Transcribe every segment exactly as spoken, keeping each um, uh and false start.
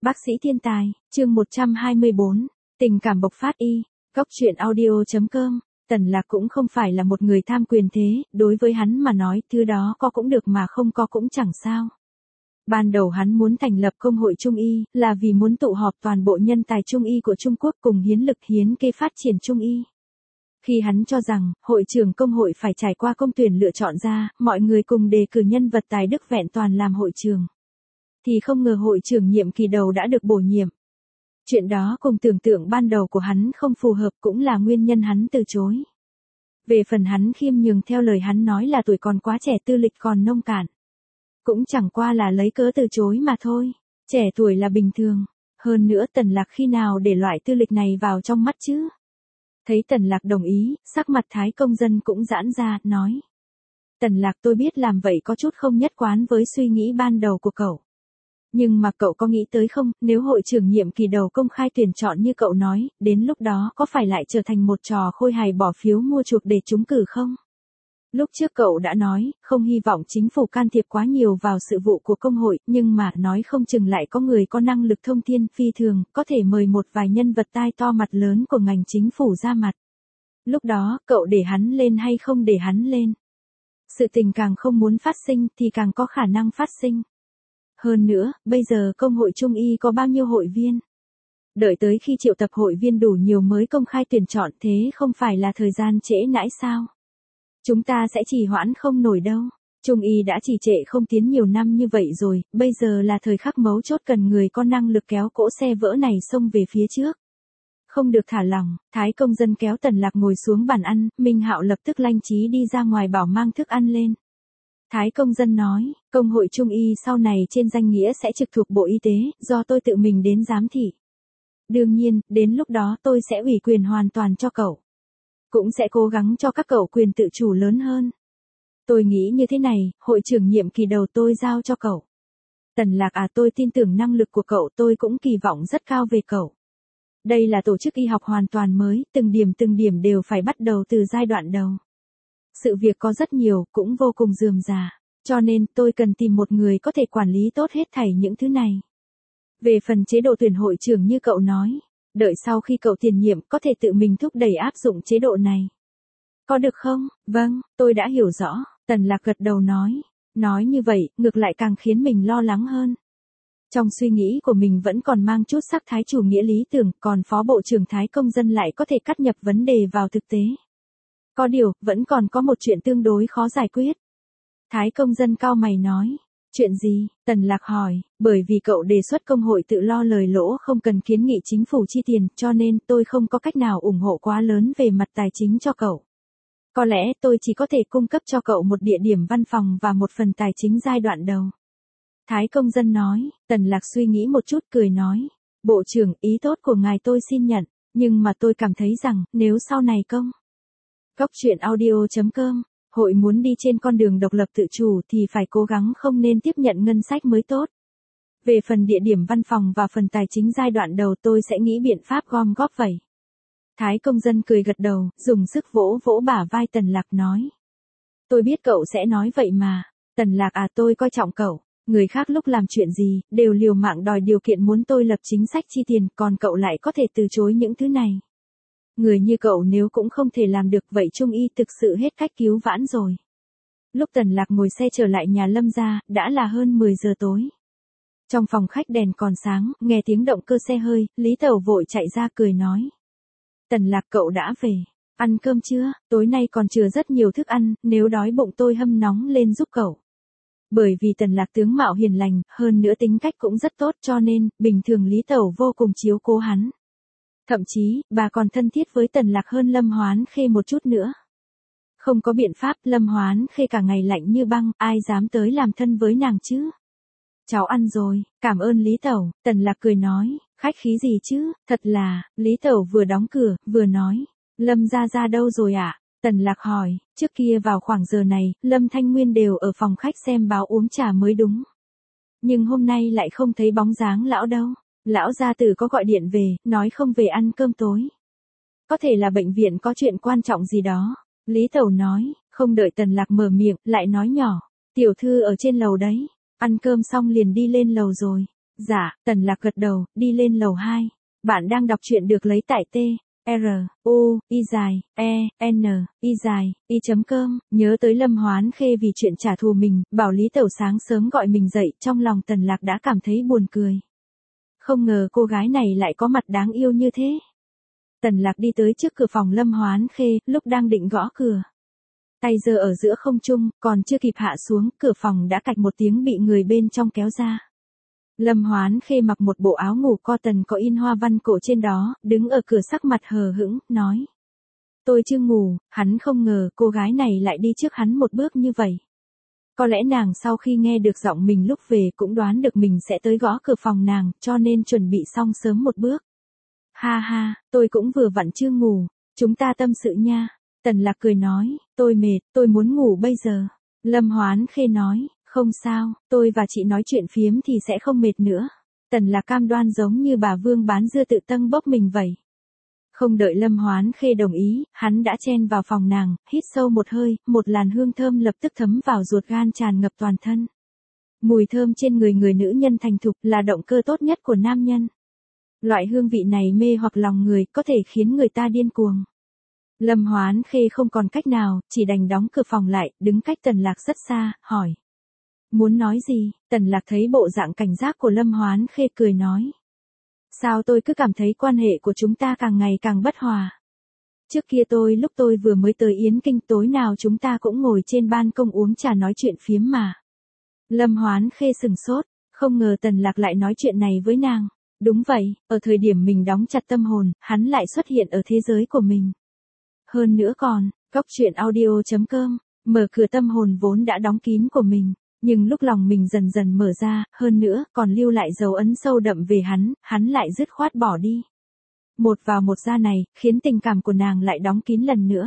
Bác sĩ thiên tài, chương một trăm hai mươi bốn, tình cảm bộc phát y, góc truyện audio.com, Tần Lạc cũng không phải là một người tham quyền thế, đối với hắn mà nói, thứ đó có cũng được mà không có cũng chẳng sao. Ban đầu hắn muốn thành lập công hội Trung y, là vì muốn tụ họp toàn bộ nhân tài Trung y của Trung Quốc cùng hiến lực hiến kế phát triển Trung y. Khi hắn cho rằng, hội trưởng công hội phải trải qua công tuyển lựa chọn ra, mọi người cùng đề cử nhân vật tài đức vẹn toàn làm hội trưởng. Thì không ngờ hội trưởng nhiệm kỳ đầu đã được bổ nhiệm. Chuyện đó cùng tưởng tượng ban đầu của hắn không phù hợp cũng là nguyên nhân hắn từ chối. Về phần hắn khiêm nhường theo lời hắn nói là tuổi còn quá trẻ tư lịch còn nông cạn. Cũng chẳng qua là lấy cớ từ chối mà thôi, trẻ tuổi là bình thường. Hơn nữa Tần Lạc khi nào để loại tư lịch này vào trong mắt chứ? Thấy Tần Lạc đồng ý, sắc mặt Thái công dân cũng giãn ra, nói. Tần Lạc tôi biết làm vậy có chút không nhất quán với suy nghĩ ban đầu của cậu. Nhưng mà cậu có nghĩ tới không, nếu hội trưởng nhiệm kỳ đầu công khai tuyển chọn như cậu nói, đến lúc đó có phải lại trở thành một trò khôi hài bỏ phiếu mua chuộc để trúng cử không? Lúc trước cậu đã nói, không hy vọng chính phủ can thiệp quá nhiều vào sự vụ của công hội, nhưng mà nói không chừng lại có người có năng lực thông thiên phi thường, có thể mời một vài nhân vật tai to mặt lớn của ngành chính phủ ra mặt. Lúc đó, cậu để hắn lên hay không để hắn lên? Sự tình càng không muốn phát sinh thì càng có khả năng phát sinh. Hơn nữa, bây giờ công hội Trung y có bao nhiêu hội viên? Đợi tới khi triệu tập hội viên đủ nhiều mới công khai tuyển chọn, thế không phải là thời gian trễ nãi sao? Chúng ta sẽ trì hoãn không nổi đâu. Trung y đã trì trệ không tiến nhiều năm như vậy rồi, bây giờ là thời khắc mấu chốt cần người có năng lực kéo cỗ xe vỡ này xông về phía trước. Không được thả lỏng, Thái công dân kéo Tần Lạc ngồi xuống bàn ăn, Minh Hạo lập tức lanh trí đi ra ngoài bảo mang thức ăn lên. Thái công dân nói, công hội Trung y sau này trên danh nghĩa sẽ trực thuộc Bộ Y tế, do tôi tự mình đến giám thị. Đương nhiên, đến lúc đó tôi sẽ ủy quyền hoàn toàn cho cậu. Cũng sẽ cố gắng cho các cậu quyền tự chủ lớn hơn. Tôi nghĩ như thế này, hội trưởng nhiệm kỳ đầu tôi giao cho cậu. Tần Lạc à, tôi tin tưởng năng lực của cậu, tôi cũng kỳ vọng rất cao về cậu. Đây là tổ chức y học hoàn toàn mới, từng điểm từng điểm đều phải bắt đầu từ giai đoạn đầu. Sự việc có rất nhiều, cũng vô cùng rườm rà, cho nên tôi cần tìm một người có thể quản lý tốt hết thảy những thứ này. Về phần chế độ tuyển hội trưởng như cậu nói, đợi sau khi cậu tiền nhiệm có thể tự mình thúc đẩy áp dụng chế độ này. Có được không? Vâng, tôi đã hiểu rõ, Tần Lạc gật đầu nói. Nói như vậy, ngược lại càng khiến mình lo lắng hơn. Trong suy nghĩ của mình vẫn còn mang chút sắc thái chủ nghĩa lý tưởng, còn phó bộ trưởng Thái công dân lại có thể cắt nhập vấn đề vào thực tế. Có điều, vẫn còn có một chuyện tương đối khó giải quyết. Thái công dân cau mày nói. Chuyện gì? Tần Lạc hỏi, bởi vì cậu đề xuất công hội tự lo lời lỗ không cần kiến nghị chính phủ chi tiền, cho nên tôi không có cách nào ủng hộ quá lớn về mặt tài chính cho cậu. Có lẽ tôi chỉ có thể cung cấp cho cậu một địa điểm văn phòng và một phần tài chính giai đoạn đầu. Thái công dân nói. Tần Lạc suy nghĩ một chút cười nói. Bộ trưởng, ý tốt của ngài tôi xin nhận, nhưng mà tôi cảm thấy rằng, nếu sau này công. Góc truyện audio.com, hội muốn đi trên con đường độc lập tự chủ thì phải cố gắng không nên tiếp nhận ngân sách mới tốt. Về phần địa điểm văn phòng và phần tài chính giai đoạn đầu tôi sẽ nghĩ biện pháp gom góp vậy. Thái công dân cười gật đầu, dùng sức vỗ vỗ bả vai Tần Lạc nói. Tôi biết cậu sẽ nói vậy mà. Tần Lạc à, tôi coi trọng cậu. Người khác lúc làm chuyện gì, đều liều mạng đòi điều kiện muốn tôi lập chính sách chi tiền, còn cậu lại có thể từ chối những thứ này. Người như cậu nếu cũng không thể làm được vậy Trung y thực sự hết cách cứu vãn rồi. Lúc Tần Lạc ngồi xe trở lại nhà Lâm gia, đã là hơn mười giờ tối. Trong phòng khách đèn còn sáng, nghe tiếng động cơ xe hơi, Lý Tẩu vội chạy ra cười nói. Tần Lạc cậu đã về, ăn cơm chưa, tối nay còn chừa rất nhiều thức ăn, nếu đói bụng tôi hâm nóng lên giúp cậu. Bởi vì Tần Lạc tướng mạo hiền lành, hơn nữa tính cách cũng rất tốt cho nên, bình thường Lý Tẩu vô cùng chiếu cố hắn. Thậm chí, bà còn thân thiết với Tần Lạc hơn Lâm Hoán Khê một chút nữa. Không có biện pháp, Lâm Hoán Khê cả ngày lạnh như băng, ai dám tới làm thân với nàng chứ? Cháu ăn rồi, cảm ơn Lý Tẩu, Tần Lạc cười nói, khách khí gì chứ, thật là, Lý Tẩu vừa đóng cửa, vừa nói, Lâm gia gia đâu rồi ạ? À? Tần Lạc hỏi, trước kia vào khoảng giờ này, Lâm Thanh Nguyên đều ở phòng khách xem báo uống trà mới đúng. Nhưng hôm nay lại không thấy bóng dáng lão đâu. Lão gia tử có gọi điện về, nói không về ăn cơm tối. Có thể là bệnh viện có chuyện quan trọng gì đó. Lý Tẩu nói, không đợi Tần Lạc mở miệng, lại nói nhỏ. Tiểu thư ở trên lầu đấy. Ăn cơm xong liền đi lên lầu rồi. Dạ, Tần Lạc gật đầu, đi lên lầu hai. Bạn đang đọc truyện được lấy tại T. R, U, Y dài, E, N, Y dài, Y chấm cơm, nhớ tới Lâm Hoán Khê vì chuyện trả thù mình, bảo Lý Tẩu sáng sớm gọi mình dậy, trong lòng Tần Lạc đã cảm thấy buồn cười. Không ngờ cô gái này lại có mặt đáng yêu như thế. Tần Lạc đi tới trước cửa phòng Lâm Hoán Khê, lúc đang định gõ cửa. Tay giơ ở giữa không trung, còn chưa kịp hạ xuống, cửa phòng đã cạch một tiếng bị người bên trong kéo ra. Lâm Hoán Khê mặc một bộ áo ngủ cotton có in hoa văn cổ trên đó, đứng ở cửa sắc mặt hờ hững, nói. Tôi chưa ngủ, hắn không ngờ cô gái này lại đi trước hắn một bước như vậy. Có lẽ nàng sau khi nghe được giọng mình lúc về cũng đoán được mình sẽ tới gõ cửa phòng nàng, cho nên chuẩn bị xong sớm một bước. Ha ha, tôi cũng vừa vặn chưa ngủ, chúng ta tâm sự nha. Tần Lạc cười nói, tôi mệt, tôi muốn ngủ bây giờ. Lâm Hoán Khê nói, không sao, tôi và chị nói chuyện phiếm thì sẽ không mệt nữa. Tần Lạc cam đoan giống như bà Vương bán dưa tự tâng bốc mình vậy. Không đợi Lâm Hoán Khê đồng ý, hắn đã chen vào phòng nàng, hít sâu một hơi, một làn hương thơm lập tức thấm vào ruột gan tràn ngập toàn thân. Mùi thơm trên người người nữ nhân thành thục là động cơ tốt nhất của nam nhân. Loại hương vị này mê hoặc lòng người, có thể khiến người ta điên cuồng. Lâm Hoán Khê không còn cách nào, chỉ đành đóng cửa phòng lại, đứng cách Tần Lạc rất xa, hỏi. Muốn nói gì? Tần Lạc thấy bộ dạng cảnh giác của Lâm Hoán Khê cười nói. Sao tôi cứ cảm thấy quan hệ của chúng ta càng ngày càng bất hòa. Trước kia tôi lúc tôi vừa mới tới Yến Kinh tối nào chúng ta cũng ngồi trên ban công uống trà nói chuyện phiếm mà. Lâm Hoán Khê sừng sốt, không ngờ Tần Lạc lại nói chuyện này với nàng. Đúng vậy, ở thời điểm mình đóng chặt tâm hồn, hắn lại xuất hiện ở thế giới của mình. Hơn nữa còn, góc truyện audio chấm com, mở cửa tâm hồn vốn đã đóng kín của mình. Nhưng lúc lòng mình dần dần mở ra, hơn nữa, còn lưu lại dấu ấn sâu đậm về hắn, hắn lại dứt khoát bỏ đi. Một vào một ra này, khiến tình cảm của nàng lại đóng kín lần nữa.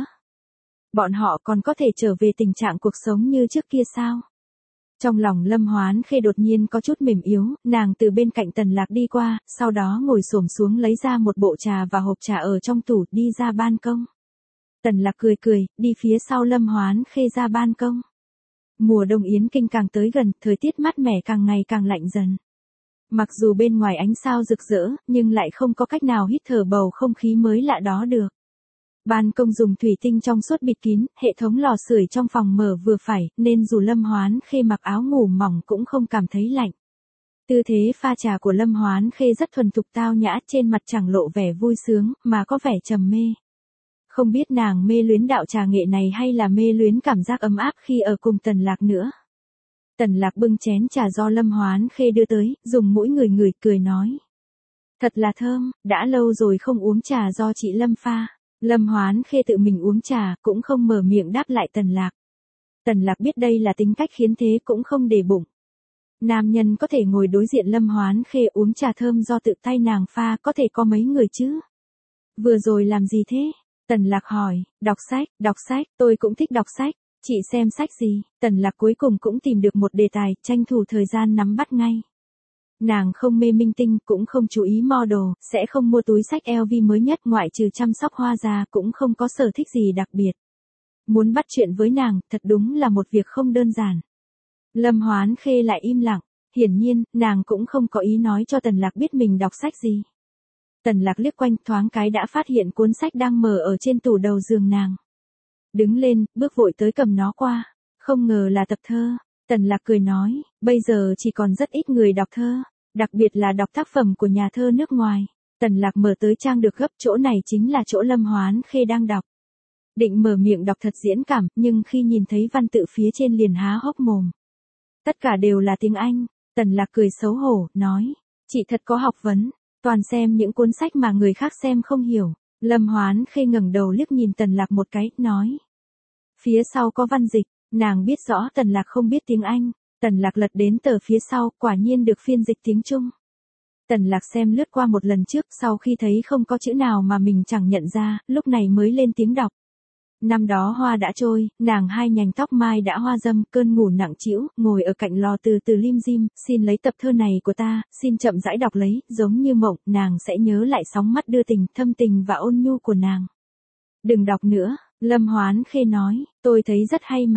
Bọn họ còn có thể trở về tình trạng cuộc sống như trước kia sao? Trong lòng Lâm Hoán Khê đột nhiên có chút mềm yếu, nàng từ bên cạnh Tần Lạc đi qua, sau đó ngồi xổm xuống lấy ra một bộ trà và hộp trà ở trong tủ, đi ra ban công. Tần Lạc cười cười, đi phía sau Lâm Hoán Khê ra ban công. Mùa đông Yến Kinh càng tới gần, thời tiết mát mẻ càng ngày càng lạnh dần. Mặc dù bên ngoài ánh sao rực rỡ, nhưng lại không có cách nào hít thở bầu không khí mới lạ đó được. Ban công dùng thủy tinh trong suốt bịt kín, hệ thống lò sưởi trong phòng mở vừa phải, nên dù Lâm Hoán Khê mặc áo ngủ mỏng cũng không cảm thấy lạnh. Tư thế pha trà của Lâm Hoán Khê rất thuần thục tao nhã, trên mặt chẳng lộ vẻ vui sướng, mà có vẻ trầm mê. Không biết nàng mê luyến đạo trà nghệ này hay là mê luyến cảm giác ấm áp khi ở cùng Tần Lạc nữa. Tần Lạc bưng chén trà do Lâm Hoán Khê đưa tới, dùng mũi ngửi ngửi, cười nói. Thật là thơm, đã lâu rồi không uống trà do chị Lâm pha. Lâm Hoán Khê tự mình uống trà, cũng không mở miệng đáp lại Tần Lạc. Tần Lạc biết đây là tính cách khiến thế cũng không để bụng. Nam nhân có thể ngồi đối diện Lâm Hoán Khê uống trà thơm do tự tay nàng pha, có thể có mấy người chứ? Vừa rồi làm gì thế? Tần Lạc hỏi, đọc sách, đọc sách, tôi cũng thích đọc sách, chị xem sách gì? Tần Lạc cuối cùng cũng tìm được một đề tài, tranh thủ thời gian nắm bắt ngay. Nàng không mê minh tinh, cũng không chú ý model, sẽ không mua túi sách L V mới nhất, ngoại trừ chăm sóc hoa ra, cũng không có sở thích gì đặc biệt. Muốn bắt chuyện với nàng, thật đúng là một việc không đơn giản. Lâm Hoán Khê lại im lặng, hiển nhiên, nàng cũng không có ý nói cho Tần Lạc biết mình đọc sách gì. Tần Lạc liếc quanh thoáng cái đã phát hiện cuốn sách đang mở ở trên tủ đầu giường nàng. Đứng lên, bước vội tới cầm nó qua. Không ngờ là tập thơ. Tần Lạc cười nói, bây giờ chỉ còn rất ít người đọc thơ, đặc biệt là đọc tác phẩm của nhà thơ nước ngoài. Tần Lạc mở tới trang được gấp, chỗ này chính là chỗ Lâm Hoán Khê đang đọc. Định mở miệng đọc thật diễn cảm, nhưng khi nhìn thấy văn tự phía trên liền há hốc mồm. Tất cả đều là tiếng Anh. Tần Lạc cười xấu hổ, nói, chị thật có học vấn. Toàn xem những cuốn sách mà người khác xem không hiểu. Lâm Hoán Khê ngẩng đầu liếc nhìn Tần Lạc một cái, nói. Phía sau có văn dịch, nàng biết rõ Tần Lạc không biết tiếng Anh. Tần Lạc lật đến tờ phía sau, quả nhiên được phiên dịch tiếng Trung. Tần Lạc xem lướt qua một lần trước, sau khi thấy không có chữ nào mà mình chẳng nhận ra, lúc này mới lên tiếng đọc. Năm đó hoa đã trôi, nàng hai nhành tóc mai đã hoa râm, cơn ngủ nặng trĩu, ngồi ở cạnh lò từ từ lim dim, xin lấy tập thơ này của ta, xin chậm rãi đọc lấy, giống như mộng, nàng sẽ nhớ lại sóng mắt đưa tình, thâm tình và ôn nhu của nàng. Đừng đọc nữa, Lâm Hoán Khê nói, tôi thấy rất hay mà.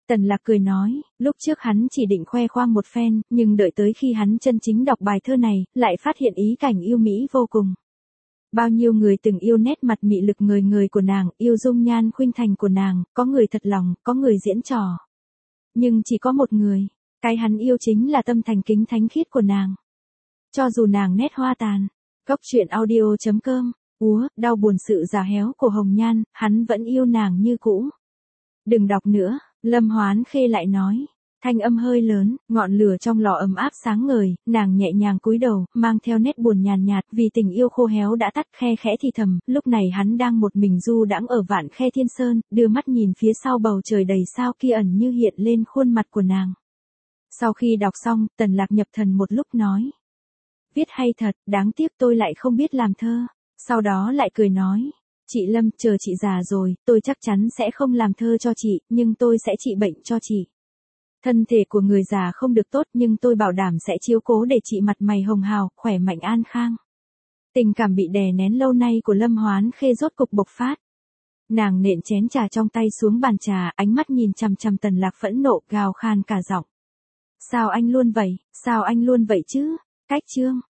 Tần Lạc cười nói, lúc trước hắn chỉ định khoe khoang một phen, nhưng đợi tới khi hắn chân chính đọc bài thơ này, lại phát hiện ý cảnh yêu mỹ vô cùng. Bao nhiêu người từng yêu nét mặt mị lực ngời ngời của nàng, yêu dung nhan khuynh thành của nàng, có người thật lòng, có người diễn trò. Nhưng chỉ có một người, cái hắn yêu chính là tâm thành kính thánh khiết của nàng. Cho dù nàng nét hoa tàn, góc truyện audio chấm com, úa, đau buồn sự già héo của Hồng Nhan, hắn vẫn yêu nàng như cũ. Đừng đọc nữa, Lâm Hoán Khê lại nói. Thanh âm hơi lớn, ngọn lửa trong lò ấm áp sáng ngời, nàng nhẹ nhàng cúi đầu, mang theo nét buồn nhàn nhạt, vì tình yêu khô héo đã tắt, khe khẽ thì thầm, lúc này hắn đang một mình du đãng ở Vạn Khe Thiên Sơn, đưa mắt nhìn phía sau bầu trời đầy sao kia ẩn như hiện lên khuôn mặt của nàng. Sau khi đọc xong, Tần Lạc nhập thần một lúc nói. Viết hay thật, đáng tiếc tôi lại không biết làm thơ. Sau đó lại cười nói. Chị Lâm, chờ chị già rồi, tôi chắc chắn sẽ không làm thơ cho chị, nhưng tôi sẽ trị bệnh cho chị. Thân thể của người già không được tốt nhưng tôi bảo đảm sẽ chiếu cố để chị mặt mày hồng hào, khỏe mạnh an khang. Tình cảm bị đè nén lâu nay của Lâm Hoán Khê rốt cục bộc phát. Nàng nện chén trà trong tay xuống bàn trà, ánh mắt nhìn chằm chằm Tần Lạc phẫn nộ, gào khan cả giọng. Sao anh luôn vậy, sao anh luôn vậy chứ? Cách chương.